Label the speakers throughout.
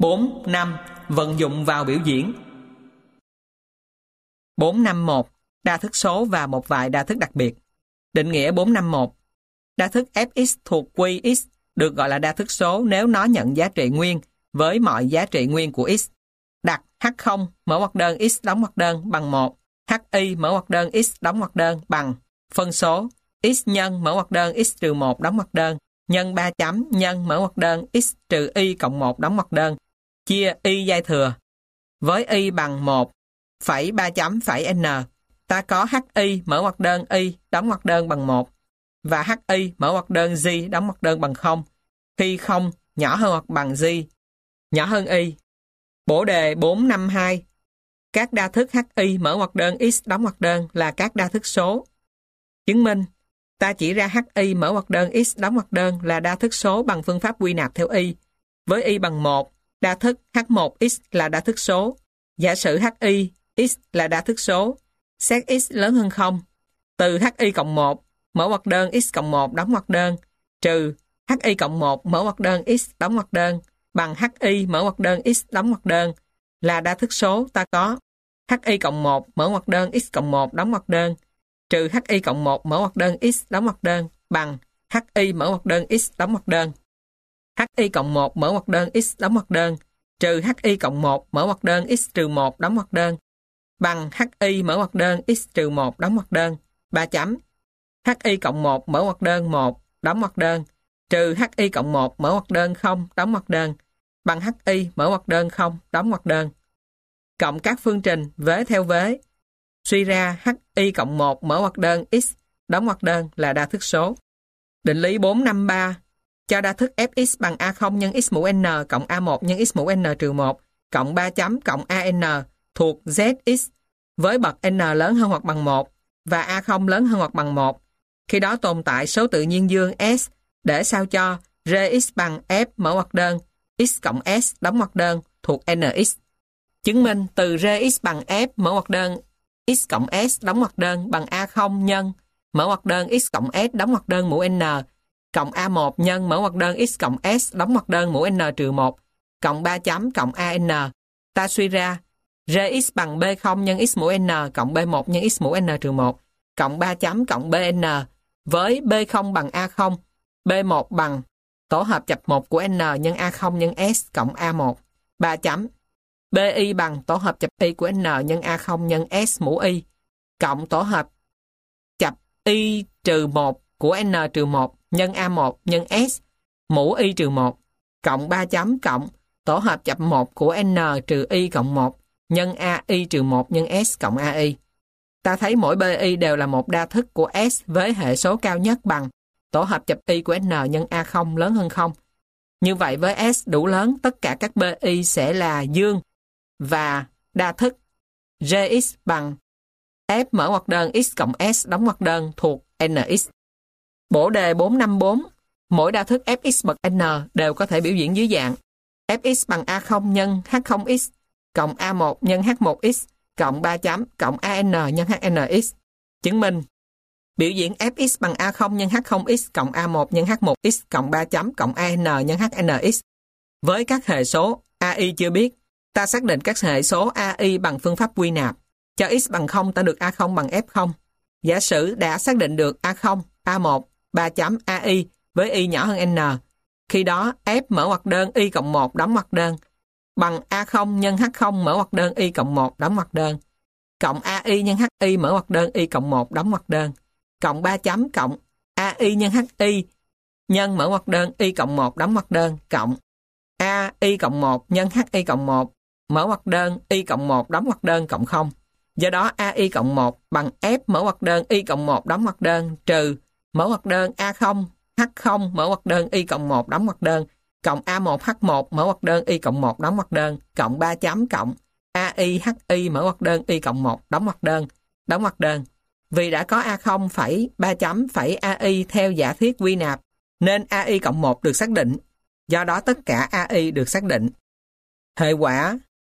Speaker 1: 4.5. Vận dụng vào biểu diễn. 4.5.1. Đa thức số và một vài đa thức đặc biệt. Định nghĩa 4.5.1. Đa thức fx thuộc Qx được gọi là đa thức số nếu nó nhận giá trị nguyên với mọi giá trị nguyên của x. Đặt h0 mở ngoặc đơn x đóng ngoặc đơn bằng 1, hi mở ngoặc đơn x đóng ngoặc đơn bằng phân số x nhân mở ngoặc đơn x trừ 1 đóng ngoặc đơn nhân 3 chấm nhân mở ngoặc đơn x trừ y cộng 1 đóng ngoặc đơn chia y giai thừa. Với y bằng 1 phẩy 3 chấm phẩy n, ta có hi mở ngoặc đơn y đóng ngoặc đơn bằng 1 và hi mở ngoặc đơn g đóng ngoặc đơn bằng 0 khi 0 nhỏ hơn hoặc bằng g nhỏ hơn y. Bổ đề 4.5.2. Các đa thức hi mở ngoặc đơn x đóng ngoặc đơn là các đa thức số. Chứng minh, ta chỉ ra hi mở ngoặc đơn x đóng ngoặc đơn là đa thức số bằng phương pháp quy nạp theo y. Với y bằng 1, đa thức h1x là đa thức số. Giả sử hi x là đa thức số, xét x lớn hơn 0, từ hi cộng 1 mở ngoặc đơn x cộng 1 đóng ngoặc đơn trừ hi cộng 1 mở ngoặc đơn x đóng ngoặc đơn bằng hi mở ngoặc đơn x đóng ngoặc đơn là đa thức số, ta có hi cộng 1 mở ngoặc đơn x cộng 1 đóng ngoặc đơn trừ hi cộng 1 mở ngoặc đơn x đóng ngoặc đơn bằng hi mở ngoặc đơn x đóng ngoặc đơn hi cộng 1 mở ngoặc đơn x đóng ngoặc đơn trừ hi cộng 1 mở ngoặc đơn x trừ 1 đóng ngoặc đơn bằng hi mở ngoặc đơn x trừ 1 đóng ngoặc đơn 3 chấm hi cộng 1 mở ngoặc đơn 1 đóng ngoặc đơn trừ hi cộng 1 mở ngoặc đơn 0 đóng ngoặc đơn bằng hi mở ngoặc đơn 0 đóng ngoặc đơn cộng các phương trình vế theo vế, suy ra hi cộng 1 mở ngoặc đơn x đóng ngoặc đơn là đa thức số. Định lý 4.5.3. Cho đa thức fx bằng a0 nhân x mũ n cộng a1 nhân x mũ n trừ 1 cộng 3 chấm cộng an thuộc zx với bậc n lớn hơn hoặc bằng 1 và a0 lớn hơn hoặc bằng 1. Khi đó tồn tại số tự nhiên dương s để sao cho rx bằng f mở ngoặc đơn x cộng s đóng ngoặc đơn thuộc nx. Chứng minh từ rx bằng f mở ngoặc đơn x cộng s đóng ngoặc đơn bằng a0 nhân mở ngoặc đơn x cộng s đóng ngoặc đơn mũ n cộng a1 nhân mở ngoặc đơn x cộng s đóng ngoặc đơn mũ n trừ 1 cộng 3 chấm cộng an. Ta suy ra rx bằng b0 nhân x mũ n cộng b1 nhân x mũ n trừ 1 cộng 3 chấm cộng bn với b0 bằng a0, b1 bằng tổ hợp chập 1 của n nhân a0 nhân s cộng a1, 3 chấm bi bằng tổ hợp chập y của n nhân a0 nhân s mũ y cộng tổ hợp chập y trừ 1 của n trừ 1 nhân a1 nhân s mũ y trừ 1 cộng 3 chấm cộng tổ hợp chập 1 của n trừ y cộng 1 nhân a y trừ 1 nhân s cộng a y. Ta thấy mỗi bi đều là một đa thức của s với hệ số cao nhất bằng tổ hợp chập y của n nhân a0 lớn hơn 0. Như vậy với s đủ lớn, tất cả các bi sẽ là dương và đa thức rx bằng f mở ngoặc đơn x cộng s đóng ngoặc đơn thuộc nx. Bổ đề 4.5.4. Mỗi đa thức fx bậc n đều có thể biểu diễn dưới dạng fx bằng a0 nhân h0x cộng a1 nhân h1x cộng 3 chấm cộng an nhân hnx. Chứng minh biểu diễn fx bằng a0 nhân h0x cộng a1 nhân h1x cộng 3 chấm cộng an nhân hnx. Với các hệ số ai chưa biết, ta xác định các hệ số ai bằng phương pháp quy nạp. Cho x bằng 0 ta được a0 bằng f0. Giả sử đã xác định được a0, a1, 3 chấm ai với y nhỏ hơn n. Khi đó f mở ngoặc đơn y cộng 1 đóng ngoặc đơn bằng a0 nhân h0 mở ngoặc đơn y cộng 1 đóng ngoặc đơn cộng ai nhân hi mở ngoặc đơn y cộng 1 đóng ngoặc đơn cộng 3 chấm cộng ai nhân hi nhân mở ngoặc đơn y cộng 1 đóng ngoặc đơn cộng ai cộng 1 nhân hi cộng 1 mở ngoặc đơn y cộng 1 đóng ngoặc đơn cộng 0. Do đó ai cộng 1 bằng f mở ngoặc đơn y cộng 1 đóng ngoặc đơn trừ mở ngoặc đơn a0 h0 mở ngoặc đơn y cộng 1 đóng ngoặc đơn cộng a1 h1 mở ngoặc đơn y cộng 1 đóng ngoặc đơn cộng 3 chấm cộng ai hi mở ngoặc đơn y cộng 1 đóng ngoặc đơn. Vì đã có a0 phẩy 3 chấm phẩy ai theo giả thiết quy nạp nên ai cộng 1 được xác định. Do đó tất cả ai được xác định. Hệ quả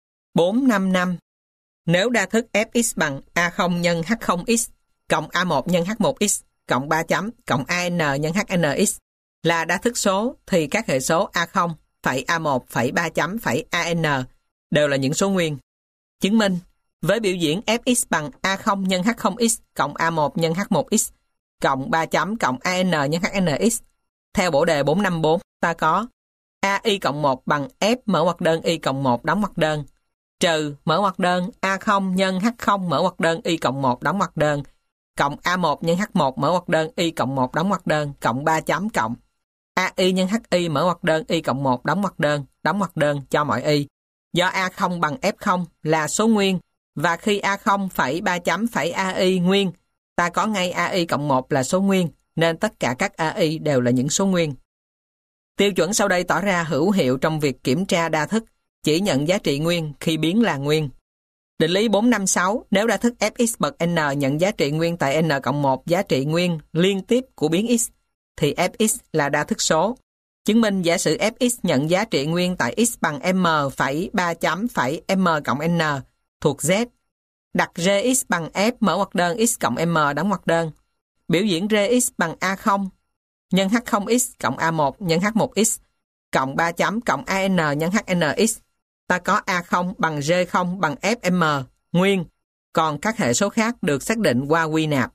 Speaker 1: 4.5.5. Nếu đa thức fx bằng a0 nhân h0x cộng a1 nhân h1x cộng 3 chấm cộng an nhân hnx là đa thức số thì các hệ số a0, phẩy A1 phẩy 3 chấm phẩy AN đều là những số nguyên. Chứng minh, với biểu diễn Fx bằng A0 nhân H0x cộng A1 nhân H1x cộng 3 chấm cộng AN nhân HNX, theo bổ đề 454, ta có AI cộng 1 bằng F mở ngoặc đơn Y cộng 1 đóng ngoặc đơn, trừ mở ngoặc đơn A0 nhân H0 mở ngoặc đơn Y cộng 1 đóng ngoặc đơn, cộng A1 nhân H1 mở ngoặc đơn Y cộng 1 đóng ngoặc đơn, cộng 3 chấm cộng AI nhân HI mở ngoặc đơn Y cộng 1 đóng ngoặc đơn cho mọi Y. Do A0 bằng F0 là số nguyên, và khi A0 phẩy 3 chấm phẩy AI nguyên, ta có ngay AI cộng 1 là số nguyên, nên tất cả các AI đều là những số nguyên. Tiêu chuẩn sau đây tỏ ra hữu hiệu trong việc kiểm tra đa thức, chỉ nhận giá trị nguyên khi biến là nguyên. Định lý 456, nếu đa thức Fx bậc n nhận giá trị nguyên tại n cộng 1 giá trị nguyên liên tiếp của biến x, thì Fx là đa thức số. Chứng minh giả sử Fx nhận giá trị nguyên tại x bằng m phẩy 3 chấm phẩy m cộng n thuộc Z. Đặt Rx bằng F mở ngoặc đơn x cộng m đóng ngoặc đơn. Biểu diễn Rx bằng A0 nhân H0x cộng A1 nhân H1x cộng 3 chấm cộng AN nhân HNX. Ta có A0 bằng J0 bằng FM nguyên, còn các hệ số khác được xác định qua quy nạp.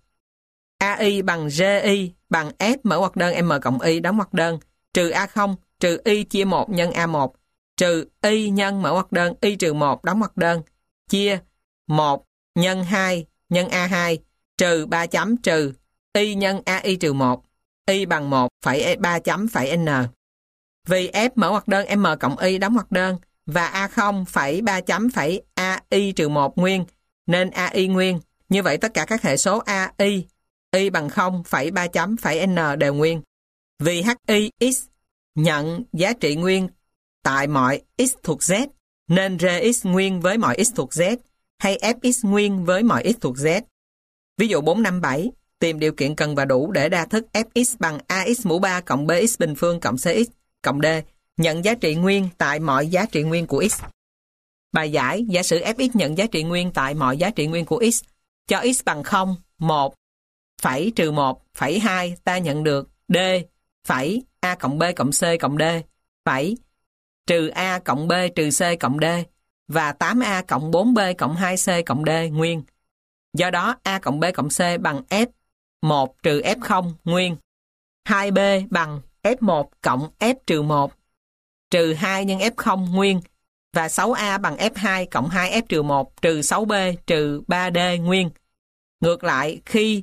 Speaker 1: AI bằng JI bằng F mở ngoặc đơn M cộng Y đóng ngoặc đơn, trừ A0 trừ Y chia 1 nhân A1 trừ Y nhân mở ngoặc đơn Y trừ 1 đóng ngoặc đơn chia 1 nhân 2 nhân A2 trừ 3 chấm trừ Y nhân AI trừ 1. Y bằng 1 phẩy 3 chấm phẩy N. Vì F mở ngoặc đơn M cộng Y đóng ngoặc đơn và A0 phẩy 3 chấm phẩy AI trừ 1 nguyên, nên AI nguyên. Như vậy tất cả các hệ số AI, Y bằng 0 phẩy 3 chấm phẩy N đều nguyên. Vì HIX nhận giá trị nguyên tại mọi x thuộc Z, nên Rx nguyên với mọi x thuộc Z, hay Fx nguyên với mọi x thuộc Z. Ví dụ 457, tìm điều kiện cần và đủ để đa thức Fx bằng AX mũ 3 cộng BX bình phương cộng CX cộng D nhận giá trị nguyên tại mọi giá trị nguyên của x. Bài giải, giả sử Fx nhận giá trị nguyên tại mọi giá trị nguyên của x, cho x bằng 0, 1, phẩy trừ 1, phẩy 2, ta nhận được D, phẩy A cộng B cộng C cộng D, phẩy trừ A cộng B trừ C cộng D, và 8A cộng 4B cộng 2C cộng D nguyên. Do đó A cộng B cộng C bằng F1 trừ F0 nguyên. 2B bằng F1 cộng F trừ 1 trừ 2 nhân F0 nguyên, và 6A bằng F2 cộng 2F trừ 1 trừ 6B trừ 3D nguyên. Ngược lại, khi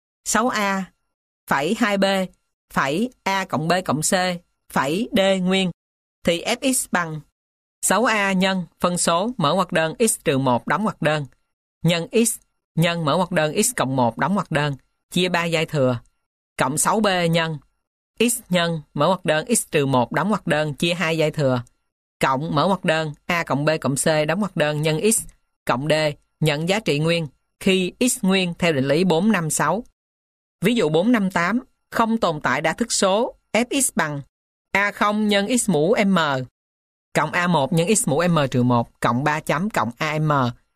Speaker 1: 6A phẩy 2B phẩy A cộng B cộng C phẩy D nguyên, thì Fx bằng 6A nhân phân số mở ngoặc đơn x trừ 1 đóng ngoặc đơn nhân x nhân mở ngoặc đơn x cộng 1 đóng ngoặc đơn chia 3 giai thừa cộng 6B nhân x nhân mở ngoặc đơn x trừ 1 đóng ngoặc đơn chia 2 giai thừa cộng mở ngoặc đơn A cộng B cộng C đóng ngoặc đơn nhân x cộng D nhận giá trị nguyên khi x nguyên theo định lý 456. Ví dụ 458, không tồn tại đa thức số Fx bằng A0 nhân x mũ M cộng A1 nhân x mũ M trừ 1 cộng 3 chấm cộng AM.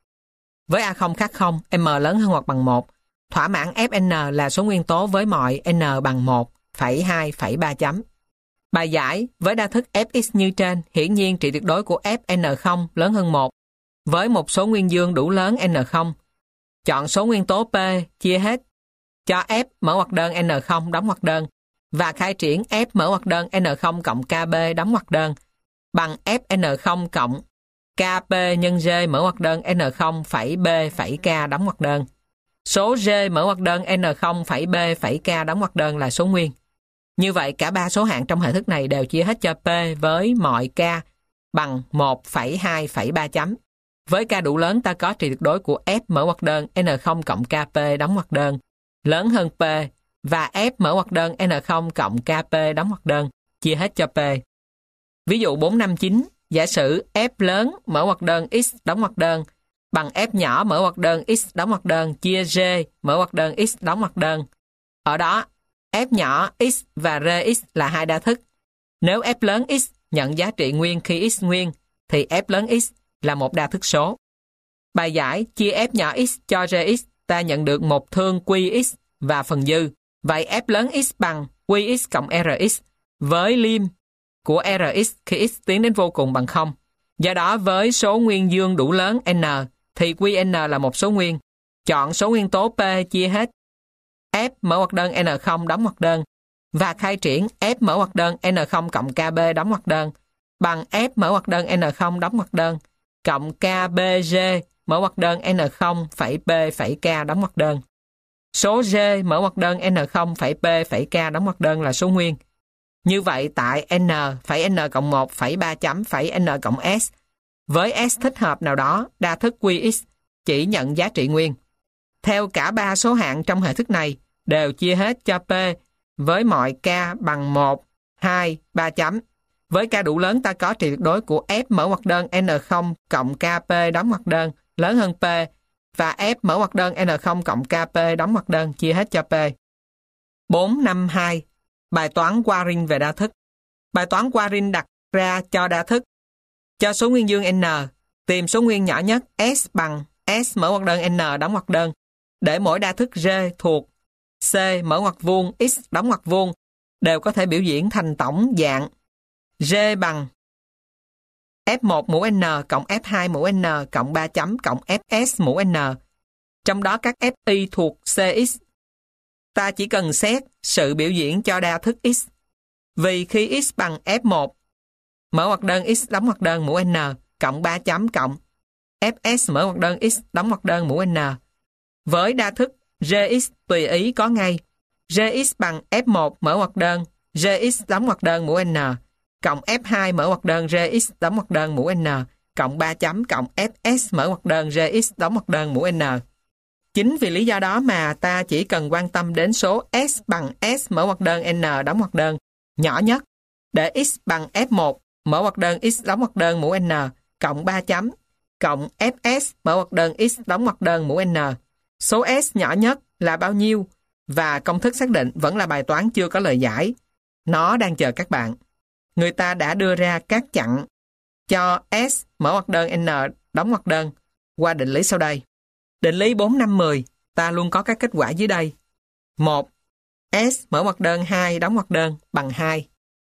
Speaker 1: Với A0 khác 0, M lớn hơn hoặc bằng 1, thỏa mãn Fn là số nguyên tố với mọi n bằng 1, phẩy 2, phẩy 3 chấm. Bài giải, với đa thức Fx như trên, hiển nhiên trị tuyệt đối của Fn0 lớn hơn 1, với một số nguyên dương đủ lớn N0. Chọn số nguyên tố P chia hết cho F mở ngoặc đơn N0 đóng ngoặc đơn và khai triển F mở ngoặc đơn N0 cộng KB đóng ngoặc đơn bằng Fn0 cộng KP nhân G mở ngoặc đơn N0 phẩy B phẩy K đóng ngoặc đơn. Số G mở ngoặc đơn N0 phẩy B phẩy K đóng ngoặc đơn là số nguyên. Như vậy cả ba số hạng trong hệ thức này đều chia hết cho P với mọi K bằng 1 phẩy 2 phẩy 3 chấm. Với K đủ lớn ta có trị tuyệt đối của F mở ngoặc đơn N0 cộng KP đóng ngoặc đơn lớn hơn P và F mở ngoặc đơn N0 cộng KP đóng ngoặc đơn chia hết cho P. Ví dụ 459, giả sử F lớn mở ngoặc đơn X đóng ngoặc đơn bằng F nhỏ mở ngoặc đơn X đóng ngoặc đơn chia G mở ngoặc đơn X đóng ngoặc đơn. Ở đó, F nhỏ X và Rx là hai đa thức. Nếu F lớn X nhận giá trị nguyên khi X nguyên, thì F lớn X là một đa thức số. Bài giải, chia F nhỏ X cho Rx, ta nhận được một thương QX và phần dư. Vậy F lớn X bằng QX cộng Rx với lim của Rx khi x tiến đến vô cùng bằng 0. Do đó với số nguyên dương đủ lớn n thì Qn là một số nguyên. Chọn số nguyên tố P chia hết F mở ngoặc đơn N0 đóng ngoặc đơn và khai triển F mở ngoặc đơn N0 cộng KB đóng ngoặc đơn bằng F mở ngoặc đơn N0 đóng ngoặc đơn cộng KBG mở ngoặc đơn N0 phẩy P phẩy K đóng ngoặc đơn. Số G mở ngoặc đơn N0 phẩy P phẩy K đóng ngoặc đơn là số nguyên. Như vậy tại N phẩy N cộng 1 phẩy 3 chấm phẩy N cộng S với S thích hợp nào đó, đa thức Qx chỉ nhận giá trị nguyên. Theo cả ba số hạng trong hệ thức này đều chia hết cho P với mọi K bằng 1, 2, 3 chấm. Với K đủ lớn ta có trị tuyệt đối của F mở ngoặc đơn N0 cộng KP đóng ngoặc đơn lớn hơn P và F mở ngoặc đơn N0 cộng KP đóng ngoặc đơn chia hết cho P. 452. Bài toán Waring về đa thức. Bài toán Waring đặt ra cho đa thức. Cho số nguyên dương N, tìm số nguyên nhỏ nhất S bằng S mở ngoặc đơn N đóng ngoặc đơn để mỗi đa thức R thuộc C mở ngoặc vuông X đóng ngoặc vuông đều có thể biểu diễn thành tổng dạng R bằng F1 mũ N cộng F2 mũ N cộng 3 chấm cộng Fs mũ N. Trong đó các Fi thuộc Cx. Ta chỉ cần xét sự biểu diễn cho đa thức X. Vì khi X bằng F1 mở ngoặc đơn X đóng ngoặc đơn mũ N cộng 3 chấm cộng Fs mở ngoặc đơn X đóng ngoặc đơn mũ N. Với đa thức Gx tùy ý có ngay Gx bằng F1 mở ngoặc đơn Gx đóng ngoặc đơn mũ N cộng F2 mở ngoặc đơn Gx đóng ngoặc đơn mũ N cộng 3 chấm cộng Fs mở ngoặc đơn Gx đóng ngoặc đơn mũ N. Chính vì lý do đó mà ta chỉ cần quan tâm đến số S bằng S mở ngoặc đơn N đóng ngoặc đơn nhỏ nhất để X bằng F1 mở ngoặc đơn X đóng ngoặc đơn mũ N cộng 3 chấm cộng Fs mở ngoặc đơn X đóng ngoặc đơn mũ N. Số S nhỏ nhất là bao nhiêu và công thức xác định vẫn là bài toán chưa có lời giải. Nó đang chờ các bạn. Người ta đã đưa ra các chặng cho S mở ngoặc đơn N đóng ngoặc đơn qua định lý sau đây. Định lý 4, 5, 10 ta luôn có các kết quả dưới đây. 1. S mở ngoặc đơn 2 đóng ngoặc đơn bằng 2.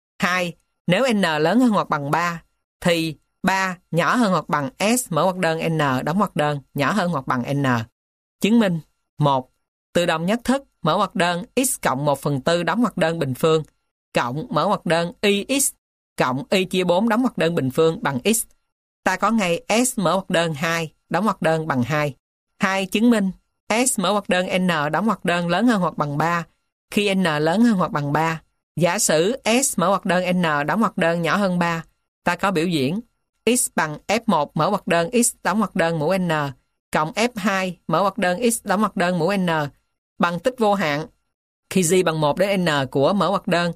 Speaker 1: 2. Nếu N lớn hơn hoặc bằng 3 thì 3 nhỏ hơn hoặc bằng S mở ngoặc đơn N đóng ngoặc đơn nhỏ hơn hoặc bằng N. Chứng minh 1. Tự động nhất thức mở ngoặc đơn x cộng 1/4 đóng ngoặc đơn bình phương cộng mở ngoặc đơn yx cộng y chia 4 đóng ngoặc đơn bình phương bằng x. Ta có ngay S mở ngoặc đơn 2 đóng ngoặc đơn bằng 2. 2. Chứng minh S mở ngoặc đơn N đóng ngoặc đơn lớn hơn hoặc bằng 3 khi N lớn hơn hoặc bằng 3. Giả sử S mở ngoặc đơn N đóng ngoặc đơn nhỏ hơn 3, ta có biểu diễn x bằng F1 mở ngoặc đơn x đóng ngoặc đơn mũ N cộng F2 mở ngoặc đơn x đóng ngoặc đơn mũ N bằng tích vô hạn khi G bằng 1 đến N của mở ngoặc đơn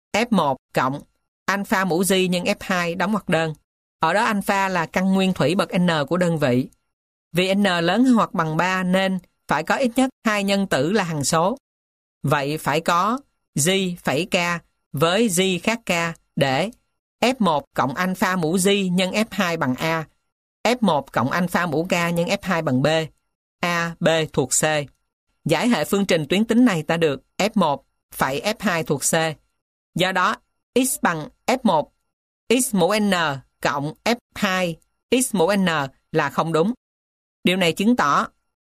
Speaker 1: F1 cộng alpha mũ G nhân F2 đóng ngoặc đơn. Ở đó alpha là căn nguyên thủy bậc N của đơn vị. Vì N lớn hơn hoặc bằng 3 nên phải có ít nhất 2 nhân tử là hằng số. Vậy phải có G phẩy K với G khác K để F1 cộng alpha mũ G nhân F2 bằng A, F1 cộng alpha mũ K nhân F2 bằng B, A, B thuộc C. Giải hệ phương trình tuyến tính này ta được F1 phẩy F2 thuộc C. Do đó, x bằng F1, x mũ N cộng F2, x mũ N là không đúng. Điều này chứng tỏ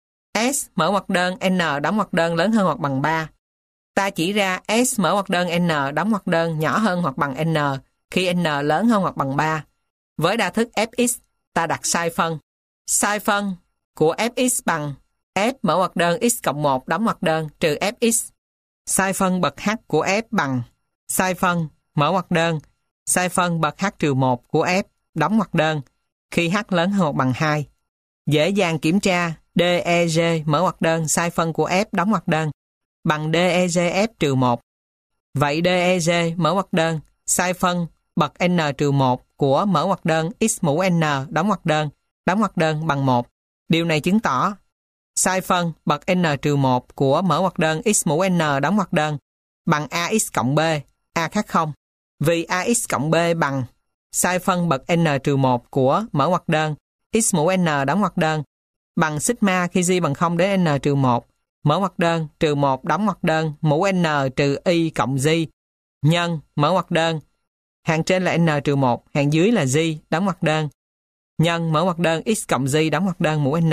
Speaker 1: S mở ngoặc đơn N đóng ngoặc đơn lớn hơn hoặc bằng 3. Ta chỉ ra S mở ngoặc đơn N đóng ngoặc đơn nhỏ hơn hoặc bằng N khi N lớn hơn hoặc bằng 3. Với đa thức Fx, ta đặt sai phân. Sai phân của Fx bằng F mở ngoặc đơn x cộng 1 đóng ngoặc đơn trừ Fx. Sai phân bậc H của F bằng sai phân mở ngoặc đơn sai phân bậc H trừ 1 của F đóng ngoặc đơn khi H lớn hơn hoặc bằng 2. Dễ dàng kiểm tra DEG mở ngoặc đơn sai phân của F đóng ngoặc đơn bằng DEGF trừ 1. Vậy DEG mở ngoặc đơn sai phân bậc N trừ 1 của mở ngoặc đơn x mũ N đóng ngoặc đơn bằng 1. Điều này chứng tỏ sai phân bậc N trừ 1 của mở ngoặc đơn x mũ N đóng ngoặc đơn bằng AX cộng B, A khác 0. Vì AX cộng B bằng sai phân bậc N trừ 1 của mở ngoặc đơn x mũ N đóng ngoặc đơn bằng sigma khi G bằng 0 đến N trừ 1 mở ngoặc đơn trừ 1 đóng ngoặc đơn mũ N trừ Y cộng G nhân mở ngoặc đơn hàng trên là n-1, hàng dưới là g đóng ngoặc đơn, nhân mở ngoặc đơn x cộng g đóng ngoặc đơn mũ n.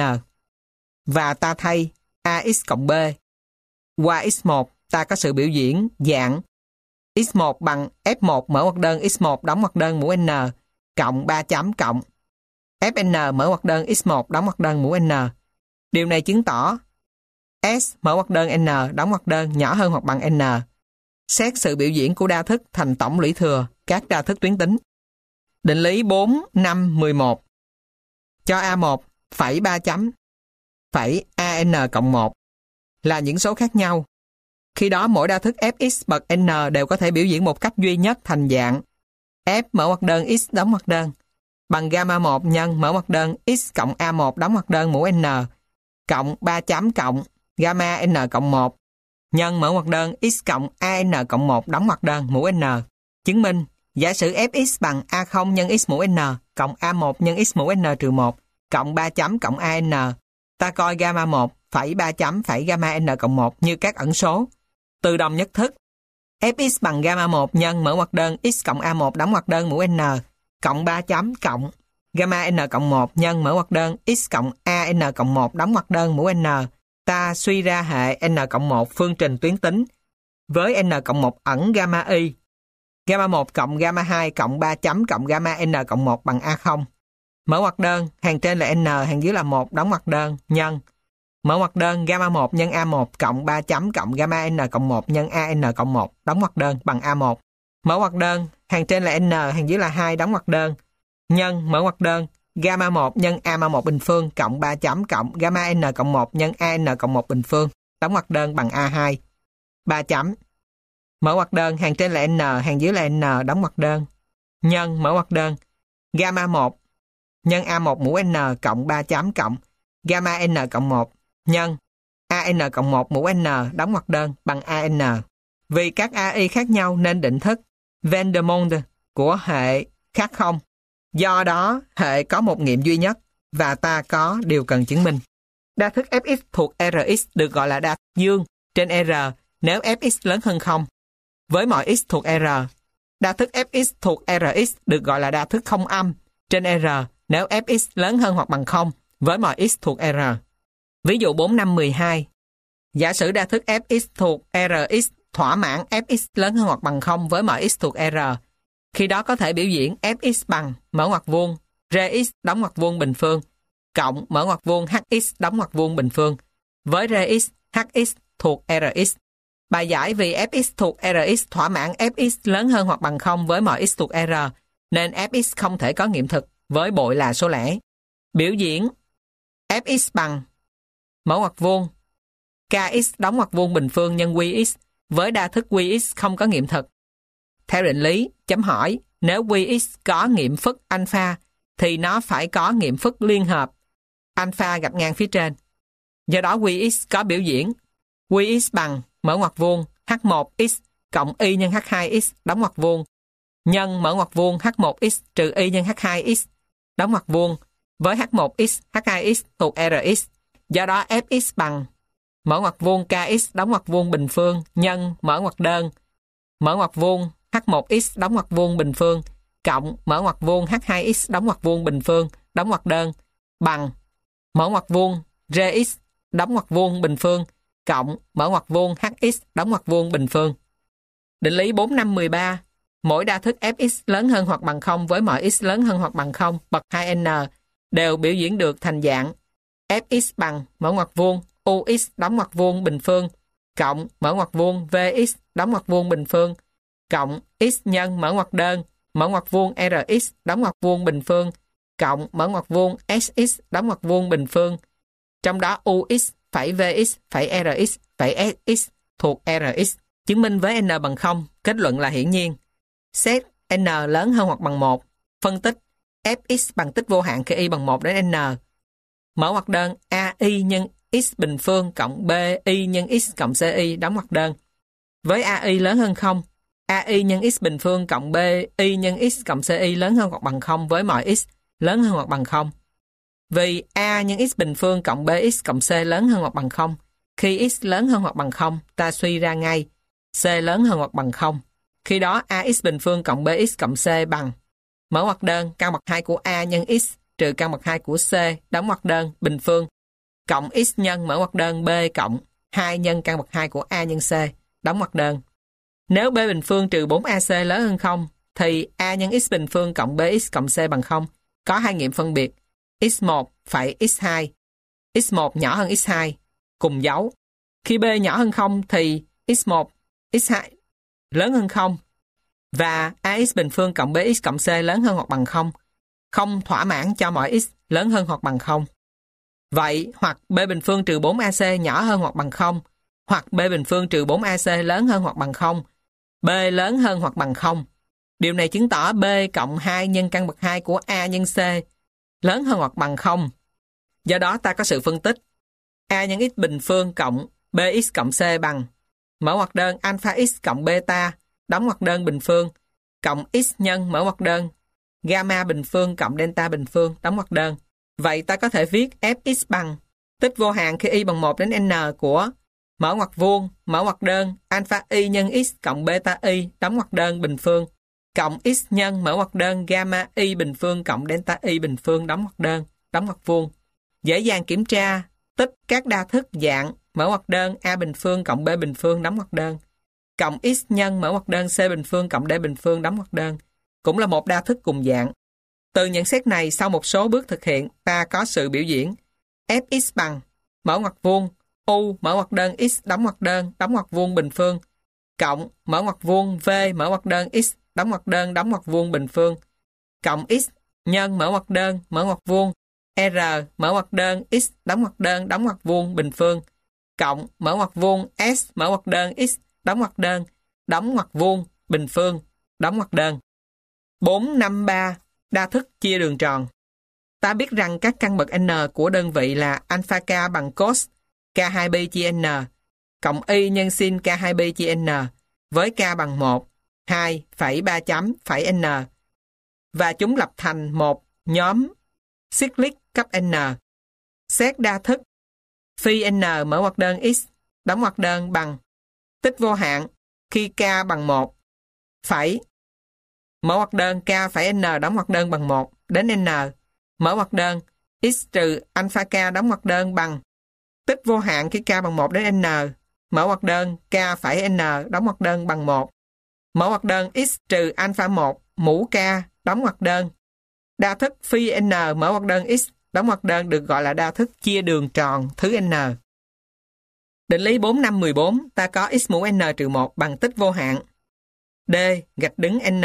Speaker 1: Và ta thay ax cộng b qua x1, ta có sự biểu diễn dạng x1 bằng f1 mở ngoặc đơn x1 đóng ngoặc đơn mũ n cộng 3 chấm cộng fn mở ngoặc đơn x1 đóng ngoặc đơn mũ n. Điều này chứng tỏ s mở ngoặc đơn n đóng ngoặc đơn nhỏ hơn hoặc bằng n. Xét sự biểu diễn của đa thức thành tổng lũy thừa các đa thức tuyến tính. Định lý 4, 5, 11. Cho A1 phẩy 3 chấm phẩy AN cộng 1 là những số khác nhau. Khi đó mỗi đa thức fx bậc n đều có thể biểu diễn một cách duy nhất thành dạng f mở ngoặc đơn x đóng ngoặc đơn bằng gamma 1 nhân mở ngoặc đơn x cộng A1 đóng ngoặc đơn mũ n cộng 3 chấm cộng gamma n cộng 1 nhân mở ngoặc đơn x cộng AN cộng 1 đóng ngoặc đơn mũ n. Chứng minh giả sử fx bằng A0 nhân x mũ n cộng A1 nhân x mũ n trừ 1 cộng 3 chấm cộng AN. Ta coi gamma 1 phẩy 3 chấm phẩy gamma n cộng 1 như các ẩn số. Từ đồng nhất thức fx bằng gamma 1 nhân mở ngoặc đơn x cộng A1 đóng ngoặc đơn mũ n cộng 3 chấm cộng gamma n cộng 1 nhân mở ngoặc đơn x cộng AN cộng 1 đóng ngoặc đơn mũ n. Ta suy ra hệ n cộng 1 phương trình tuyến tính với n cộng 1 ẩn gamma y. Gamma 1 cộng gamma 2 cộng 3 chấm cộng gamma n cộng 1 bằng A0. Mở ngoặc đơn, hàng trên là n, hàng dưới là 1 đóng ngoặc đơn, nhân. Mở ngoặc đơn gamma 1 nhân A1 cộng 3 chấm cộng gamma n cộng 1 nhân AN cộng 1 đóng ngoặc đơn bằng A1. Mở ngoặc đơn, hàng trên là n, hàng dưới là 2 đóng ngoặc đơn, nhân mở ngoặc đơn gamma 1 nhân A1 bình phương cộng 3 chấm cộng gamma n cộng 1 nhân AN cộng 1 bình phương đóng ngoặc đơn bằng A2. 3 chấm. Mở ngoặc đơn, hàng trên là n, hàng dưới là n đóng ngoặc đơn, nhân mở ngoặc đơn gamma 1 nhân A1 mũ n cộng 3 chấm cộng gamma n cộng 1 nhân AN cộng 1 mũ n đóng ngoặc đơn bằng AN. Vì các AI khác nhau nên định thức Vandermonde của hệ khác không. Do đó, hệ có một nghiệm duy nhất và ta có điều cần chứng minh. Đa thức fx thuộc Rx được gọi là đa thức dương trên R nếu fx lớn hơn 0 với mọi x thuộc R. Đa thức fx thuộc Rx được gọi là đa thức không âm trên R nếu fx lớn hơn hoặc bằng 0 với mọi x thuộc R. Ví dụ 4, 5, 12. Giả sử đa thức fx thuộc Rx thỏa mãn fx lớn hơn hoặc bằng 0 với mọi x thuộc R. Khi đó có thể biểu diễn fx bằng mở ngoặc vuông rx đóng ngoặc vuông bình phương cộng mở ngoặc vuông hx đóng ngoặc vuông bình phương với rx hx thuộc Rx. Bài giải vì fx thuộc Rx thỏa mãn fx lớn hơn hoặc bằng 0 với mọi x thuộc R nên fx không thể có nghiệm thực với bội là số lẻ. Biểu diễn fx bằng mở ngoặc vuông kx đóng ngoặc vuông bình phương nhân qx với đa thức qx không có nghiệm thực. Theo định lý, chấm hỏi, nếu qx có nghiệm phức alpha thì nó phải có nghiệm phức liên hợp alpha gạch ngang phía trên. Do đó qx có biểu diễn qx bằng mở ngoặc vuông h1x cộng y nhân h2x đóng ngoặc vuông nhân mở ngoặc vuông h1x trừ y nhân h2x đóng ngoặc vuông với h1x h2x thuộc Rx. Do đó fx bằng mở ngoặc vuông kx đóng ngoặc vuông bình phương nhân mở ngoặc đơn mở ngoặc vuông h1x đóng ngoặc vuông bình phương cộng mở ngoặc vuông h2x đóng ngoặc vuông bình phương đóng ngoặc đơn bằng mở ngoặc vuông rx đóng ngoặc vuông bình phương cộng mở ngoặc vuông hx đóng ngoặc vuông bình phương. Định lý 4, 5, 13. Mỗi đa thức fx lớn hơn hoặc bằng 0 với mọi x lớn hơn hoặc bằng 0 bậc 2n đều biểu diễn được thành dạng fx bằng mở ngoặc vuông ux đóng ngoặc vuông bình phương cộng mở ngoặc vuông vx đóng ngoặc vuông bình phương cộng x nhân mở ngoặc đơn mở ngoặc vuông rx đóng ngoặc vuông bình phương cộng mở ngoặc vuông sx đóng ngoặc vuông bình phương. Trong đó ux phẩy vx phẩy rx phẩy sx thuộc Rx. Chứng minh với n bằng 0, kết luận là hiển nhiên. Xét n lớn hơn hoặc bằng 1, phân tích fx bằng tích vô hạn khi y bằng 1 đến n. Mở ngoặc đơn ai nhân x bình phương cộng bi nhân x cộng ci đóng ngoặc đơn. Với ai lớn hơn 0, ai nhân x bình phương cộng bi nhân x cộng ci lớn hơn hoặc bằng 0 với mọi x lớn hơn hoặc bằng 0. Vì a nhân x bình phương cộng bx cộng c lớn hơn hoặc bằng 0, khi x lớn hơn hoặc bằng 0, ta suy ra ngay c lớn hơn hoặc bằng 0. Khi đó AX bình phương cộng BX cộng C bằng mở ngoặc đơn căn bậc 2 của A nhân X trừ căn bậc 2 của C đóng ngoặc đơn bình phương cộng X nhân mở ngoặc đơn B cộng 2 nhân căn bậc 2 của A nhân C đóng ngoặc đơn. Nếu B bình phương trừ 4AC lớn hơn 0 thì A nhân X bình phương cộng BX cộng C bằng 0. Có hai nghiệm phân biệt x1 phẩy x2, x1 nhỏ hơn x2 cùng dấu. Khi B nhỏ hơn 0 thì x1, x2 lớn hơn 0 và AX bình phương cộng BX cộng C lớn hơn hoặc bằng 0. Không thỏa mãn cho mọi x lớn hơn hoặc bằng 0. Vậy hoặc B bình phương trừ 4AC nhỏ hơn hoặc bằng 0, hoặc B bình phương trừ 4AC lớn hơn hoặc bằng 0, B lớn hơn hoặc bằng 0. Điều này chứng tỏ B cộng 2 nhân căn bậc 2 của A nhân C lớn hơn hoặc bằng 0. Do đó ta có sự phân tích A nhân x bình phương cộng BX cộng C bằng mở ngoặc đơn alpha x cộng beta đóng ngoặc đơn bình phương cộng x nhân mở ngoặc đơn gamma bình phương cộng delta bình phương đóng ngoặc đơn. Vậy ta có thể viết Fx bằng tích vô hạn khi y bằng 1 đến n của mở ngoặc vuông mở ngoặc đơn alpha y nhân x cộng beta y đóng ngoặc đơn bình phương cộng x nhân mở ngoặc đơn gamma y bình phương cộng delta y bình phương đóng ngoặc đơn đóng ngoặc vuông. Dễ dàng kiểm tra tích các đa thức dạng mở ngoặc đơn A bình phương cộng B bình phương đóng ngoặc đơn cộng x nhân mở ngoặc đơn C bình phương cộng D bình phương đóng ngoặc đơn cũng là một đa thức cùng dạng. Từ nhận xét này, sau một số bước thực hiện, ta có sự biểu diễn Fx bằng mở ngoặc vuông U mở ngoặc đơn x đóng ngoặc vuông bình phương cộng mở ngoặc vuông V mở ngoặc đơn x đóng ngoặc vuông bình phương cộng x nhân mở ngoặc vuông R mở ngoặc đơn x đóng ngoặc vuông bình phương cộng mở ngoặc vuông S mở ngoặc đơn x đóng ngoặc vuông bình phương đóng ngoặc đơn. 453 đa thức chia đường tròn. Ta biết rằng các căn bậc n của đơn vị là alpha k bằng cos k2b chia n cộng y nhân sin k2b chia n với k bằng 1, 2, phẩy 3 chấm, phẩy n và chúng lập thành một nhóm cyclic cấp n. Xét đa thức phi n mở ngoặc đơn x đóng ngoặc đơn bằng tích vô hạn khi k bằng 1 phẩy mở ngoặc đơn k phẩy n đóng ngoặc đơn bằng 1 đến n mở ngoặc đơn x trừ alpha k đóng ngoặc đơn bằng tích vô hạn khi k bằng 1 đến n mở ngoặc đơn k phẩy n đóng ngoặc đơn bằng 1 mở ngoặc đơn x trừ alpha 1 mũ k đóng ngoặc đơn. Đa thức phi n mở ngoặc đơn x đóng ngoặc đơn được gọi là đa thức chia đường tròn thứ n. Định lý 4, 5, 14 ta có x mũ n trừ 1 bằng tích vô hạn d gạch đứng n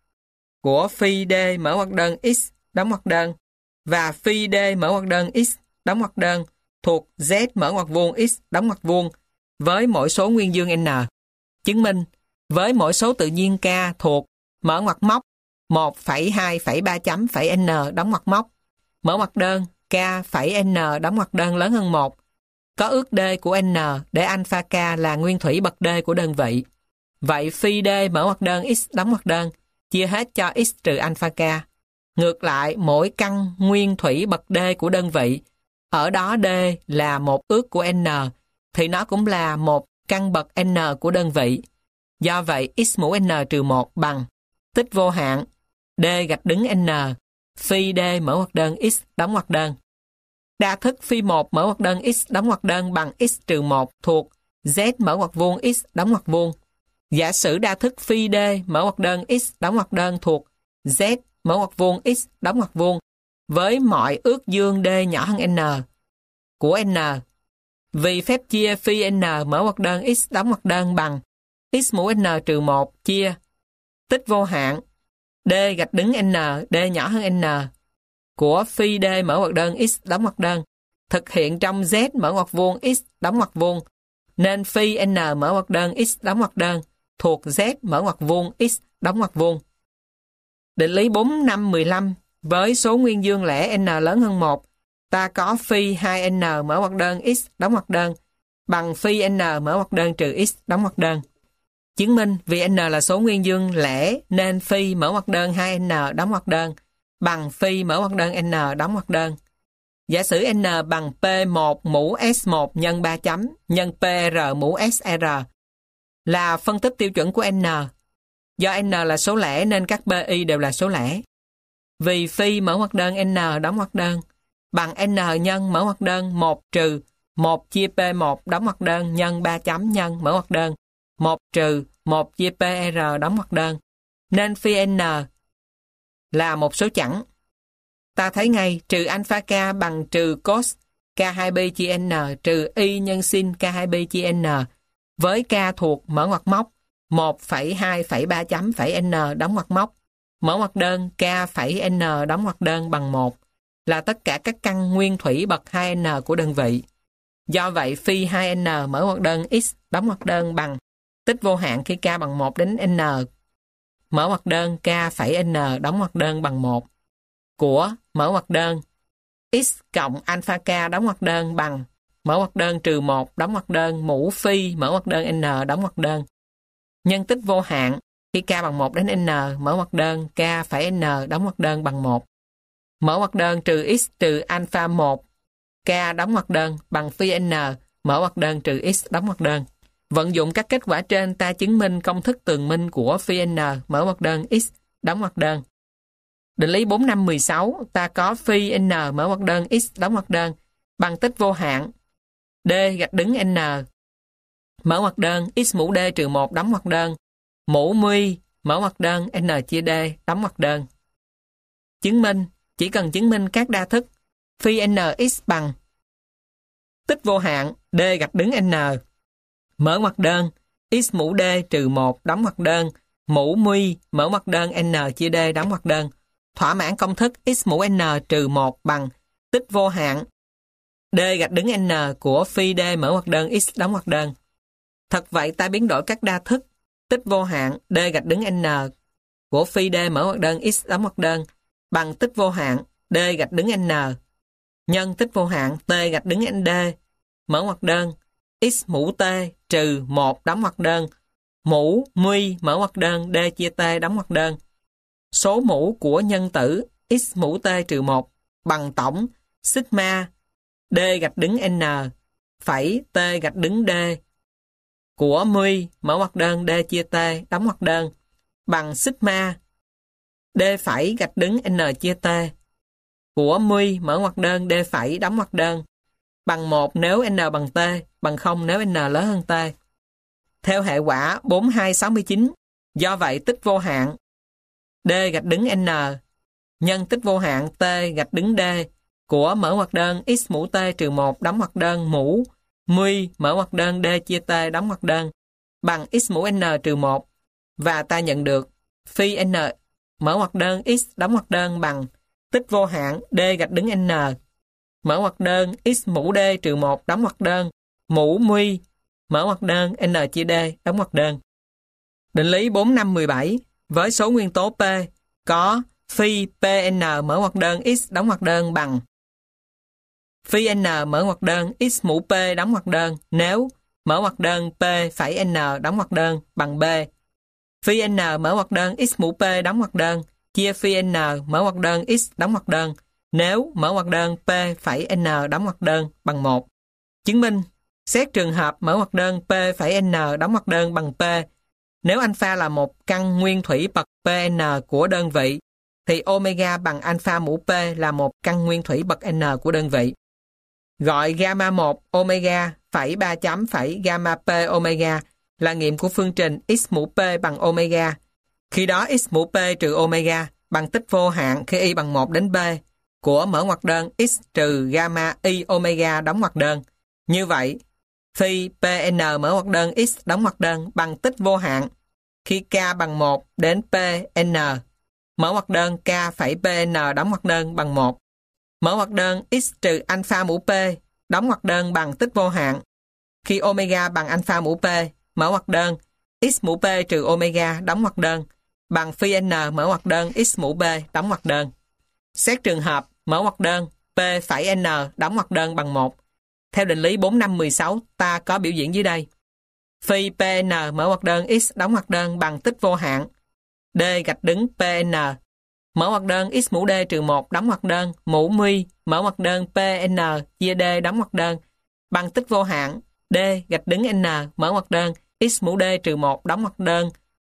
Speaker 1: của phi d mở ngoặc đơn x đóng ngoặc đơn và phi d mở ngoặc đơn x đóng ngoặc đơn thuộc z mở ngoặc vuông x đóng ngoặc vuông với mỗi số nguyên dương n. Chứng minh với mỗi số tự nhiên k thuộc mở ngoặc móc 1 phẩy 2 phẩy 3 chấm phẩy n đóng ngoặc móc mở ngoặc đơn k phẩy n đóng ngoặc đơn lớn hơn 1 có ước d của n để alpha k là nguyên thủy bậc d của đơn vị. Vậy phi d mở ngoặc đơn x đóng ngoặc đơn chia hết cho x trừ alpha k. Ngược lại, mỗi căn nguyên thủy bậc d của đơn vị, ở đó d là một ước của n, thì nó cũng là một căn bậc n của đơn vị. Do vậy, x mũ n trừ 1 bằng tích vô hạn d gạch đứng n phi d mở ngoặc đơn x đóng ngoặc đơn. Đa thức phi 1 mở ngoặc đơn x đóng ngoặc đơn bằng x trừ 1 thuộc z mở ngoặc vuông x đóng ngoặc vuông. Giả sử đa thức phi d mở ngoặc đơn x đóng ngoặc đơn thuộc z mở ngoặc vuông x đóng ngoặc vuông với mọi ước dương d nhỏ hơn n của n. Vì phép chia phi n mở ngoặc đơn x đóng ngoặc đơn bằng x mũ n trừ 1 chia tích vô hạn d gạch đứng n d nhỏ hơn n của phi d mở ngoặc đơn x đóng ngoặc đơn thực hiện trong z mở ngoặc vuông x đóng ngoặc vuông nên phi n mở ngoặc đơn x đóng ngoặc đơn thuộc z mở ngoặc vuông x đóng ngoặc vuông. Định lý 4, 5, 15 với số nguyên dương lẻ n lớn hơn 1 ta có phi 2n mở ngoặc đơn x đóng ngoặc đơn bằng phi n mở ngoặc đơn trừ x đóng ngoặc đơn. Chứng minh vì n là số nguyên dương lẻ nên phi mở ngoặc đơn 2n đóng ngoặc đơn bằng phi mở ngoặc đơn n đóng ngoặc đơn. Giả sử n bằng P1 mũ S1 nhân 3 chấm nhân PR mũ SR là phân tích tiêu chuẩn của n. Do n là số lẻ nên các pi đều là số lẻ. Vì phi mở ngoặc đơn n đóng ngoặc đơn bằng n nhân mở ngoặc đơn 1 trừ 1 chia p1 đóng ngoặc đơn nhân 3 chấm nhân mở ngoặc đơn 1 trừ 1 chia pr đóng ngoặc đơn. Nên phi n là một số chẵn. Ta thấy ngay trừ alpha k bằng trừ cos k2pi chia n trừ y nhân sin k2pi chia n với k thuộc mở ngoặc móc 1,2,3 chấm phẩy n đóng ngoặc móc mở ngoặc đơn k phẩy n đóng ngoặc đơn bằng 1 là tất cả các căn nguyên thủy bậc 2n của đơn vị. Do vậy phi 2n mở ngoặc đơn x đóng ngoặc đơn bằng tích vô hạn khi k bằng 1 đến n mở ngoặc đơn k phẩy n đóng ngoặc đơn bằng 1 của mở ngoặc đơn x cộng alpha k đóng ngoặc đơn bằng mở ngoặc đơn trừ 1 đóng ngoặc đơn mũ phi mở ngoặc đơn n đóng ngoặc đơn nhân tích vô hạn khi k bằng 1 đến n mở ngoặc đơn k phẩy n đóng ngoặc đơn bằng 1 mở ngoặc đơn trừ x trừ alpha 1 k đóng ngoặc đơn bằng phi n mở ngoặc đơn trừ x đóng ngoặc đơn. Vận dụng các kết quả trên ta chứng minh công thức tường minh của phi n mở ngoặc đơn x đóng ngoặc đơn. Định lý 4, 5, 16 ta có phi n mở ngoặc đơn x đóng ngoặc đơn bằng tích vô hạn d gạch đứng n mở ngoặc đơn x mũ d trừ 1 đóng ngoặc đơn mũ muy mở ngoặc đơn n chia d đóng ngoặc đơn. Chứng minh, chỉ cần chứng minh các đa thức phi nx bằng tích vô hạn d gạch đứng n mở ngoặc đơn x mũ d trừ 1 đóng ngoặc đơn mũ muy mở ngoặc đơn n chia d đóng ngoặc đơn thỏa mãn công thức x mũ n trừ 1 bằng tích vô hạn d gạch đứng n của phi d mở ngoặc đơn x đóng ngoặc đơn. Thật vậy ta biến đổi các đa thức tích vô hạn d gạch đứng n của phi d mở ngoặc đơn x đóng ngoặc đơn bằng tích vô hạn d gạch đứng n nhân tích vô hạn t gạch đứng n d mở ngoặc đơn x mũ t trừ 1 đóng ngoặc đơn mũ muy mở ngoặc đơn d chia t đóng ngoặc đơn số mũ của nhân tử x mũ t trừ 1 bằng tổng sigma d gạch đứng n phẩy t gạch đứng d của muy mở ngoặc đơn d chia t đóng ngoặc đơn bằng sigma d phẩy gạch đứng n chia t của muy mở ngoặc đơn d phẩy đóng ngoặc đơn bằng 1 nếu n bằng t, bằng 0 nếu n lớn hơn t. Theo hệ quả 4269, do vậy tích vô hạn d gạch đứng n nhân tích vô hạn t gạch đứng d của mở ngoặc đơn x mũ t trừ 1 đóng ngoặc đơn mũ muy mở ngoặc đơn d chia t đóng ngoặc đơn bằng x mũ n trừ 1 và ta nhận được phi n mở ngoặc đơn x đóng ngoặc đơn bằng tích vô hạn d gạch đứng n mở ngoặc đơn x mũ d trừ 1 đóng ngoặc đơn mũ muy mở ngoặc đơn n chia d đóng ngoặc đơn. Định lý 4, 5, 17 với số nguyên tố p có phi pn mở ngoặc đơn x đóng ngoặc đơn bằng phi n mở ngoặc đơn x mũ p đóng ngoặc đơn nếu mở ngoặc đơn p phẩy n đóng ngoặc đơn bằng b phi n mở ngoặc đơn x mũ p đóng ngoặc đơn chia phi n mở ngoặc đơn x đóng ngoặc đơn nếu mở ngoặc đơn p phẩy n đóng ngoặc đơn bằng 1. Chứng minh, xét trường hợp mở ngoặc đơn p phẩy n đóng ngoặc đơn bằng p, nếu alpha là một căn nguyên thủy bậc pn của đơn vị, thì omega bằng alpha mũ p là một căn nguyên thủy bậc n của đơn vị. Gọi gamma 1 omega phẩy 3 chấm phẩy gamma p omega là nghiệm của phương trình x mũ p bằng omega. Khi đó x mũ p trừ omega bằng tích vô hạn khi y bằng 1 đến b của mở ngoặc đơn x trừ gamma y omega đóng ngoặc đơn. Như vậy, phi pn mở ngoặc đơn x đóng ngoặc đơn bằng tích vô hạn khi k bằng 1 đến pn mở ngoặc đơn k phẩy pn đóng ngoặc đơn bằng 1. Mở ngoặc đơn x trừ alpha mũ p đóng ngoặc đơn bằng tích vô hạn khi omega bằng alpha mũ p mở ngoặc đơn x mũ p trừ omega đóng ngoặc đơn bằng phi n mở ngoặc đơn x mũ p đóng ngoặc đơn. Xét trường hợp mở ngoặc đơn p phẩy n đóng ngoặc đơn bằng 1. Theo định lý 4, 5, 16 ta có biểu diễn dưới đây. Phi pn mở ngoặc đơn x đóng ngoặc đơn bằng tích vô hạn d gạch đứng pn mở ngoặc đơn x mũ d trừ 1 đóng ngoặc đơn mũ muy mở ngoặc đơn pn chia d đóng ngoặc đơn bằng tích vô hạn d gạch đứng n mở ngoặc đơn x mũ d trừ 1 đóng ngoặc đơn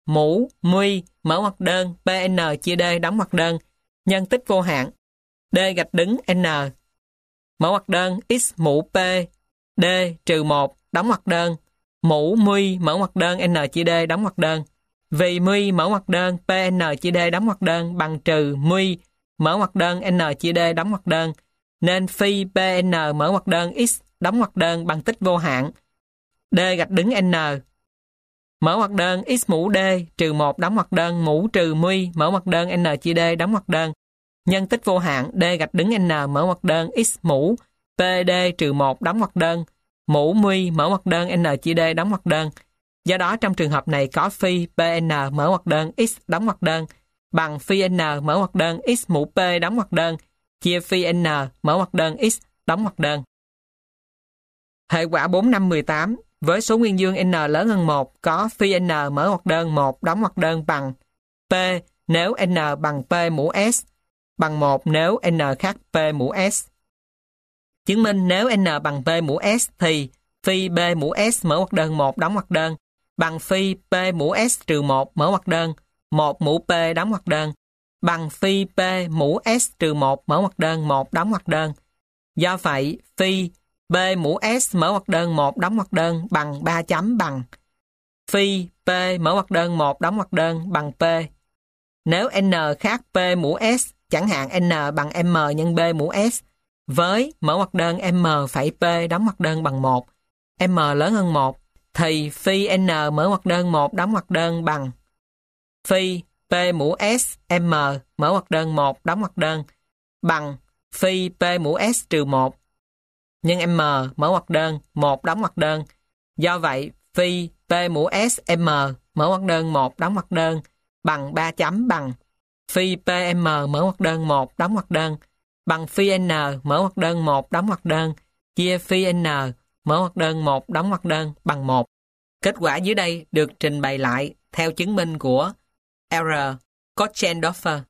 Speaker 1: mũ MUI mở ngoặc đơn PN chia D đóng ngoặc đơn nhân tích vô hạn D gạch đứng N mở ngoặc đơn X mũ P D trừ 1 đóng ngoặc đơn mũ MUI mở ngoặc đơn N chia D đóng ngoặc đơn. Vì MUI mở ngoặc đơn PN chia D đóng ngoặc đơn bằng trừ MUI mở ngoặc đơn N chia D đóng ngoặc đơn, nên phi PN mở ngoặc đơn X đóng ngoặc đơn bằng tích vô hạn D gạch đứng N mở ngoặc đơn X mũ D trừ 1 đóng ngoặc đơn mũ trừ MUI mở ngoặc đơn N chia D đóng ngoặc đơn nhân tích vô hạn D gạch đứng N mở ngoặc đơn X mũ PD trừ 1 đóng ngoặc đơn mũ MUI mở ngoặc đơn N chia D đóng ngoặc đơn. Do đó trong trường hợp này có phi PN mở ngoặc đơn X đóng ngoặc đơn bằng phi N mở ngoặc đơn X mũ P đóng ngoặc đơn chia phi N mở ngoặc đơn X đóng ngoặc đơn. Hệ quả 4, 5, 18 với số nguyên dương N lớn hơn 1 có phi N mở ngoặc đơn 1 đóng ngoặc đơn bằng P nếu N bằng P mũ S bằng 1 nếu N khác P mũ S. Chứng minh nếu N bằng P mũ S thì phi B mũ S mở ngoặc đơn 1 đóng ngoặc đơn bằng phi P mũ S trừ 1 mở ngoặc đơn 1 mũ P đóng ngoặc đơn bằng phi P mũ S trừ 1 mở ngoặc đơn 1 đóng ngoặc đơn. Do vậy, phi B mũ S mở ngoặc đơn 1 đóng ngoặc đơn bằng 3 chấm bằng phi P mở ngoặc đơn 1 đóng ngoặc đơn bằng P. Nếu N khác P mũ S, chẳng hạn N bằng M nhân B mũ S, với mở ngoặc đơn M phẩy P đóng ngoặc đơn bằng 1, M lớn hơn 1, thì phi N mở ngoặc đơn 1 đóng ngoặc đơn bằng phi P mũ S M mở ngoặc đơn 1 đóng ngoặc đơn bằng phi P mũ S trừ 1 nhân M mở ngoặc đơn 1 đóng ngoặc đơn. Do vậy, phi P mũ S M mở ngoặc đơn 1 đóng ngoặc đơn bằng 3 chấm bằng phi PM mở ngoặc đơn 1 đóng ngoặc đơn bằng phi N mở ngoặc đơn 1 đóng ngoặc đơn chia phi N mở ngoặc đơn 1 đóng ngoặc đơn bằng 1. Kết quả dưới đây được trình bày lại theo chứng minh của R. Kochendorfer.